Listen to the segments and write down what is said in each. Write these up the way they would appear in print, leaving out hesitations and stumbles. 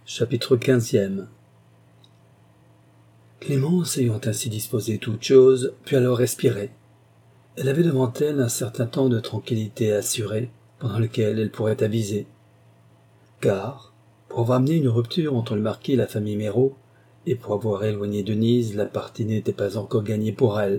Chapitre 15e. Clémence, ayant ainsi disposé toute chose, put alors respirer. Elle avait devant elle un certain temps de tranquillité assurée, pendant lequel elle pourrait aviser. Car, pour avoir amené une rupture entre le marquis et la famille Méraud, et pour avoir éloigné Denise, la partie n'était pas encore gagnée pour elle.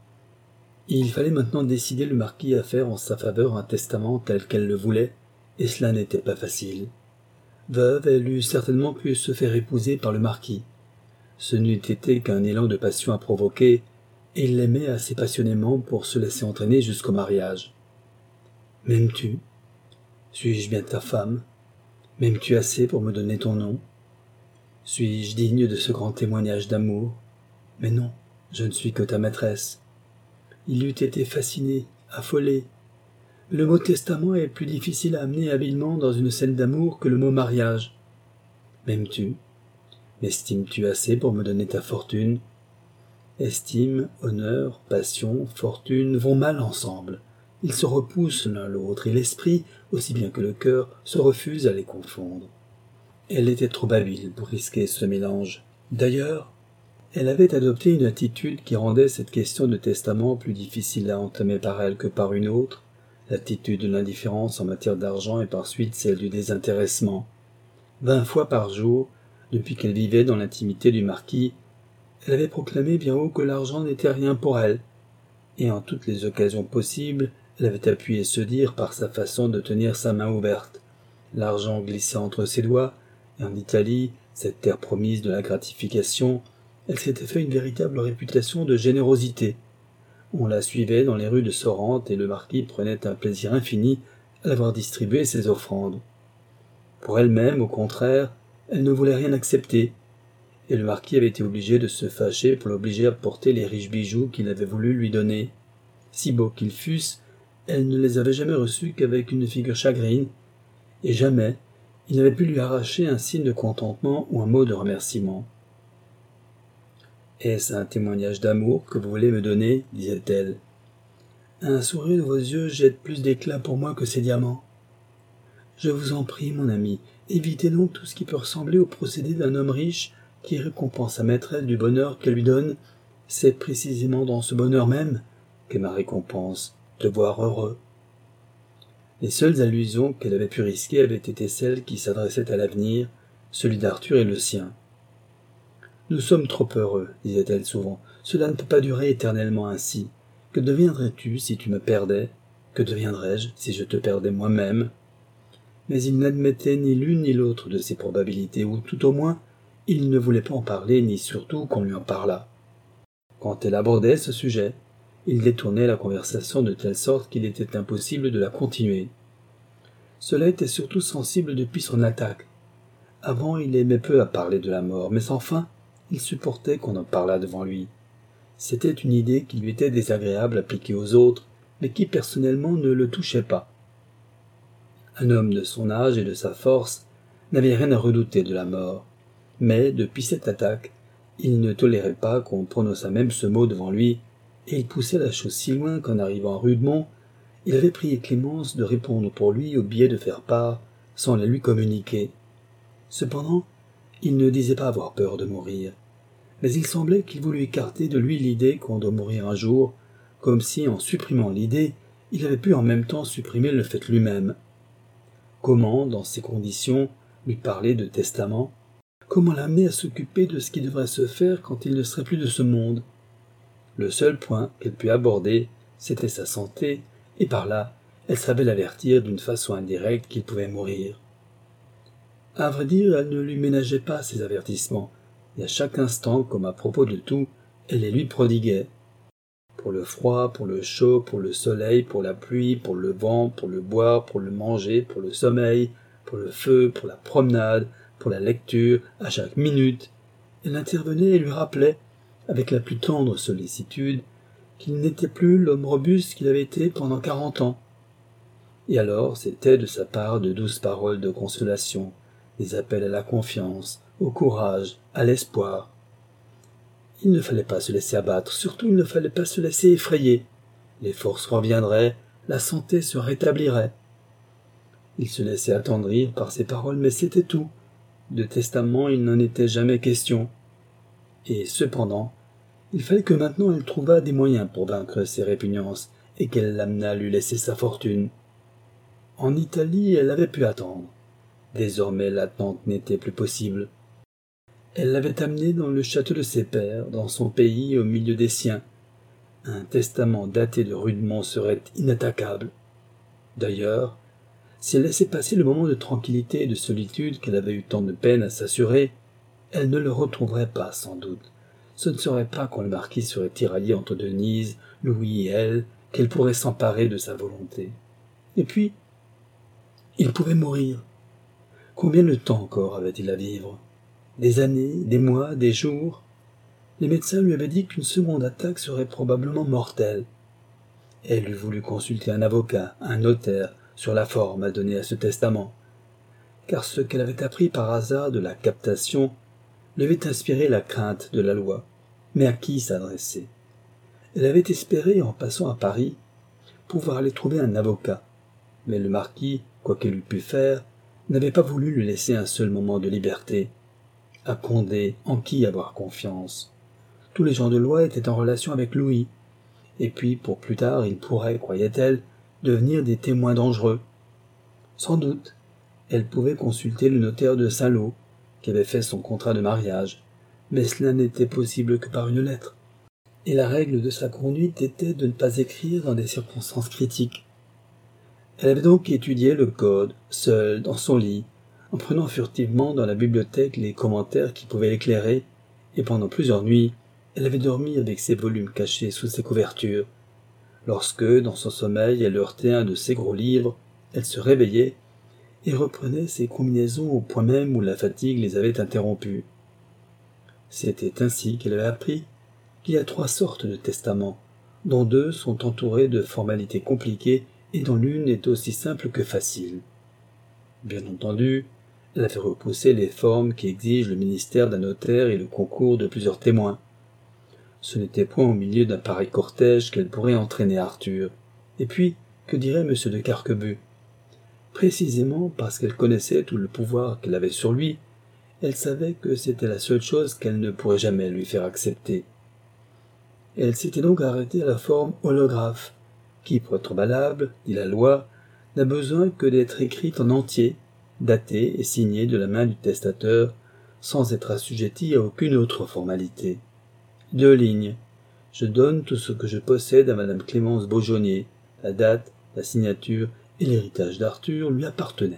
Il fallait maintenant décider le marquis à faire en sa faveur un testament tel qu'elle le voulait, et cela n'était pas facile. Veuve, elle eût certainement pu se faire épouser par le marquis. Ce n'eût été qu'un élan de passion à provoquer, et il l'aimait assez passionnément pour se laisser entraîner jusqu'au mariage. « M'aimes-tu ? Suis-je bien ta femme ? M'aimes-tu assez pour me donner ton nom ? Suis-je digne de ce grand témoignage d'amour ? Mais non, je ne suis que ta maîtresse. » Il eût été fasciné, affolé. Le mot testament est plus difficile à amener habilement dans une scène d'amour que le mot mariage. M'aimes-tu ? M'estimes-tu assez pour me donner ta fortune ? Estime, honneur, passion, fortune vont mal ensemble. Ils se repoussent l'un l'autre, et l'esprit, aussi bien que le cœur, se refuse à les confondre. Elle était trop habile pour risquer ce mélange. D'ailleurs, elle avait adopté une attitude qui rendait cette question de testament plus difficile à entamer par elle que par une autre, l'attitude de l'indifférence en matière d'argent et par suite celle du désintéressement. 20 fois par jour, depuis qu'elle vivait dans l'intimité du marquis, elle avait proclamé bien haut que l'argent n'était rien pour elle, et en toutes les occasions possibles, elle avait appuyé ce dire par sa façon de tenir sa main ouverte. L'argent glissait entre ses doigts, et en Italie, cette terre promise de la gratification, elle s'était fait une véritable réputation de générosité. On la suivait dans les rues de Sorrente et le marquis prenait un plaisir infini à la voir distribuer ses offrandes. Pour elle-même, au contraire, elle ne voulait rien accepter, et le marquis avait été obligé de se fâcher pour l'obliger à porter les riches bijoux qu'il avait voulu lui donner. Si beaux qu'ils fussent, elle ne les avait jamais reçus qu'avec une figure chagrine, et jamais il n'avait pu lui arracher un signe de contentement ou un mot de remerciement. « Est-ce un témoignage d'amour que vous voulez me donner ?» disait-elle. « Un sourire de vos yeux jette plus d'éclat pour moi que ces diamants. Je vous en prie, mon ami, évitez donc tout ce qui peut ressembler au procédé d'un homme riche qui récompense sa maîtresse du bonheur qu'elle lui donne. C'est précisément dans ce bonheur même qu'est ma récompense, de voir heureux. » Les seules allusions qu'elle avait pu risquer avaient été celles qui s'adressaient à l'avenir, celui d'Arthur et le sien. « Nous sommes trop heureux, disait-elle souvent. Cela ne peut pas durer éternellement ainsi. Que deviendrais-tu si tu me perdais ? Que deviendrais-je si je te perdais moi-même ?» Mais il n'admettait ni l'une ni l'autre de ces probabilités, ou tout au moins, il ne voulait pas en parler, ni surtout qu'on lui en parlât. Quand elle abordait ce sujet, il détournait la conversation de telle sorte qu'il était impossible de la continuer. Cela était surtout sensible depuis son attaque. Avant, il aimait peu à parler de la mort, mais enfin, il supportait qu'on en parlât devant lui. C'était une idée qui lui était désagréable appliquée aux autres, mais qui personnellement ne le touchait pas. Un homme de son âge et de sa force n'avait rien à redouter de la mort, mais depuis cette attaque, il ne tolérait pas qu'on prononçât même ce mot devant lui, et il poussait la chose si loin qu'en arrivant à Rudemont, il avait prié Clémence de répondre pour lui au billet de faire part, sans la lui communiquer. Cependant, il ne disait pas avoir peur de mourir, mais il semblait qu'il voulût écarter de lui l'idée qu'on doit mourir un jour, comme si, en supprimant l'idée, il avait pu en même temps supprimer le fait lui-même. Comment, dans ces conditions, lui parler de testament ? Comment l'amener à s'occuper de ce qui devrait se faire quand il ne serait plus de ce monde ? Le seul point qu'elle put aborder, c'était sa santé, et par là, elle savait l'avertir d'une façon indirecte qu'il pouvait mourir. À vrai dire, elle ne lui ménageait pas ces avertissements, et à chaque instant, comme à propos de tout, elle les lui prodiguait. Pour le froid, pour le chaud, pour le soleil, pour la pluie, pour le vent, pour le boire, pour le manger, pour le sommeil, pour le feu, pour la promenade, pour la lecture, à chaque minute, elle intervenait et lui rappelait, avec la plus tendre sollicitude, qu'il n'était plus l'homme robuste qu'il avait été pendant 40 ans. Et alors c'étaient de sa part de douces paroles de consolation, des appels à la confiance, au courage, à l'espoir. Il ne fallait pas se laisser abattre, surtout il ne fallait pas se laisser effrayer. Les forces reviendraient, la santé se rétablirait. Il se laissait attendrir par ces paroles, mais c'était tout. De testament, il n'en était jamais question. Et cependant, il fallait que maintenant elle trouvât des moyens pour vaincre ses répugnances et qu'elle l'amenât à lui laisser sa fortune. En Italie, elle avait pu attendre. Désormais, l'attente n'était plus possible. Elle l'avait amené dans le château de ses pères, dans son pays, au milieu des siens. Un testament daté de rudement serait inattaquable. D'ailleurs, si elle laissait passer le moment de tranquillité et de solitude qu'elle avait eu tant de peine à s'assurer, elle ne le retrouverait pas, sans doute. Ce ne serait pas quand le marquis serait tiraillé entre Denise, Louis et elle, qu'elle pourrait s'emparer de sa volonté. Et puis, il pouvait mourir. Combien de temps encore avait-il à vivre? Des années, des mois, des jours? Les médecins lui avaient dit qu'une seconde attaque serait probablement mortelle. Elle eût voulu consulter un avocat, un notaire, sur la forme à donner à ce testament, car ce qu'elle avait appris par hasard de la captation devait inspirer la crainte de la loi. Mais à qui s'adresser? Elle avait espéré, en passant à Paris, pouvoir aller trouver un avocat, mais le marquis, quoi qu'il eût pu faire, n'avait pas voulu lui laisser un seul moment de liberté. À Condé, en qui avoir confiance? Tous les gens de loi étaient en relation avec Louis, et puis, pour plus tard, ils pourraient, croyait-elle, devenir des témoins dangereux. Sans doute, elle pouvait consulter le notaire de Saint-Lô, qui avait fait son contrat de mariage, mais cela n'était possible que par une lettre. Et la règle de sa conduite était de ne pas écrire dans des circonstances critiques. Elle avait donc étudié le code, seule, dans son lit, en prenant furtivement dans la bibliothèque les commentaires qui pouvaient l'éclairer, et pendant plusieurs nuits, elle avait dormi avec ses volumes cachés sous ses couvertures. Lorsque, dans son sommeil, elle heurtait un de ses gros livres, elle se réveillait et reprenait ses combinaisons au point même où la fatigue les avait interrompues. C'était ainsi qu'elle avait appris qu'il y a 3 sortes de testaments, dont 2 sont entourés de formalités compliquées et dont l'une est aussi simple que facile. Bien entendu, elle avait repoussé les formes qui exigent le ministère d'un notaire et le concours de plusieurs témoins. Ce n'était point au milieu d'un pareil cortège qu'elle pourrait entraîner Arthur. Et puis, que dirait M. de Carquebus? Précisément parce qu'elle connaissait tout le pouvoir qu'elle avait sur lui, elle savait que c'était la seule chose qu'elle ne pourrait jamais lui faire accepter. Elle s'était donc arrêtée à la forme holographe, qui, pour être valable, dit la loi, n'a besoin que d'être écrite en entier, datée et signée de la main du testateur, sans être assujettie à aucune autre formalité. 2 lignes. Je donne tout ce que je possède à Madame Clémence Beaujonnier. La date, la signature et l'héritage d'Arthur lui appartenaient.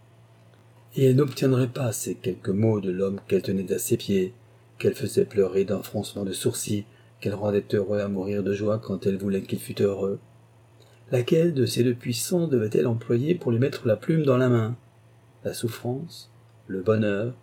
Et elle n'obtiendrait pas ces quelques mots de l'homme qu'elle tenait à ses pieds, qu'elle faisait pleurer d'un froncement de sourcils, qu'elle rendait heureux à mourir de joie quand elle voulait qu'il fût heureux. Laquelle de ces 2 puissants devait-elle employer pour lui mettre la plume dans la main? La souffrance? Le bonheur?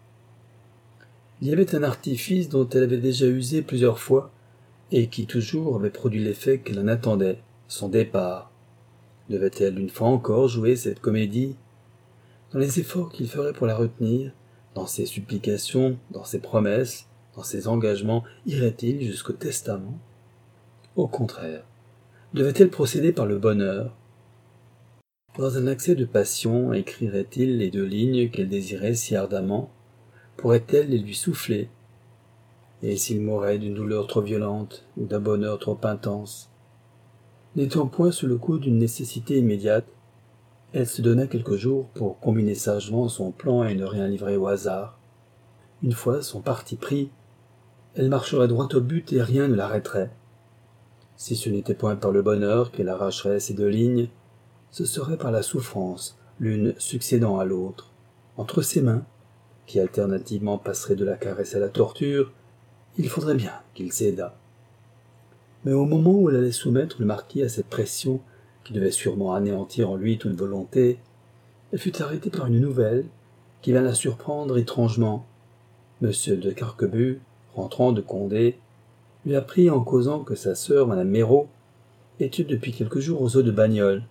Il y avait un artifice dont elle avait déjà usé plusieurs fois, et qui toujours avait produit l'effet qu'elle en attendait, son départ. Devait-elle une fois encore jouer cette comédie? Dans les efforts qu'il ferait pour la retenir, dans ses supplications, dans ses promesses, dans ses engagements, irait-il jusqu'au testament? Au contraire, devait-elle procéder par le bonheur? Dans un accès de passion, écrirait-il les 2 lignes qu'elle désirait si ardemment? Pourrait-elle les lui souffler? Et s'il mourait d'une douleur trop violente ou d'un bonheur trop intense? N'étant point sous le coup d'une nécessité immédiate, elle se donna quelques jours pour combiner sagement son plan et ne rien livrer au hasard. Une fois son parti pris, elle marcherait droit au but et rien ne l'arrêterait. Si ce n'était point par le bonheur qu'elle arracherait ces 2 lignes, ce serait par la souffrance, l'une succédant à l'autre. Entre ses mains, qui alternativement passeraient de la caresse à la torture, il faudrait bien qu'il cédât. Mais au moment où elle allait soumettre le marquis à cette pression qui devait sûrement anéantir en lui toute volonté, elle fut arrêtée par une nouvelle qui vint la surprendre étrangement. M. de Carquebus, rentrant de Condé, lui apprit en causant que sa sœur, Madame Méraud, était depuis quelques jours aux eaux de Bagnoles.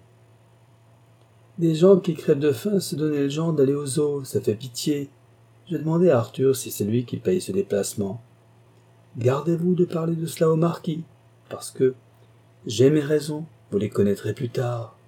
Des gens qui crèvent de faim se donnent le genre d'aller aux eaux, ça fait pitié. J'ai demandé à Arthur si c'est lui qui paye ce déplacement. Gardez-vous de parler de cela au marquis, parce que j'ai mes raisons, vous les connaîtrez plus tard.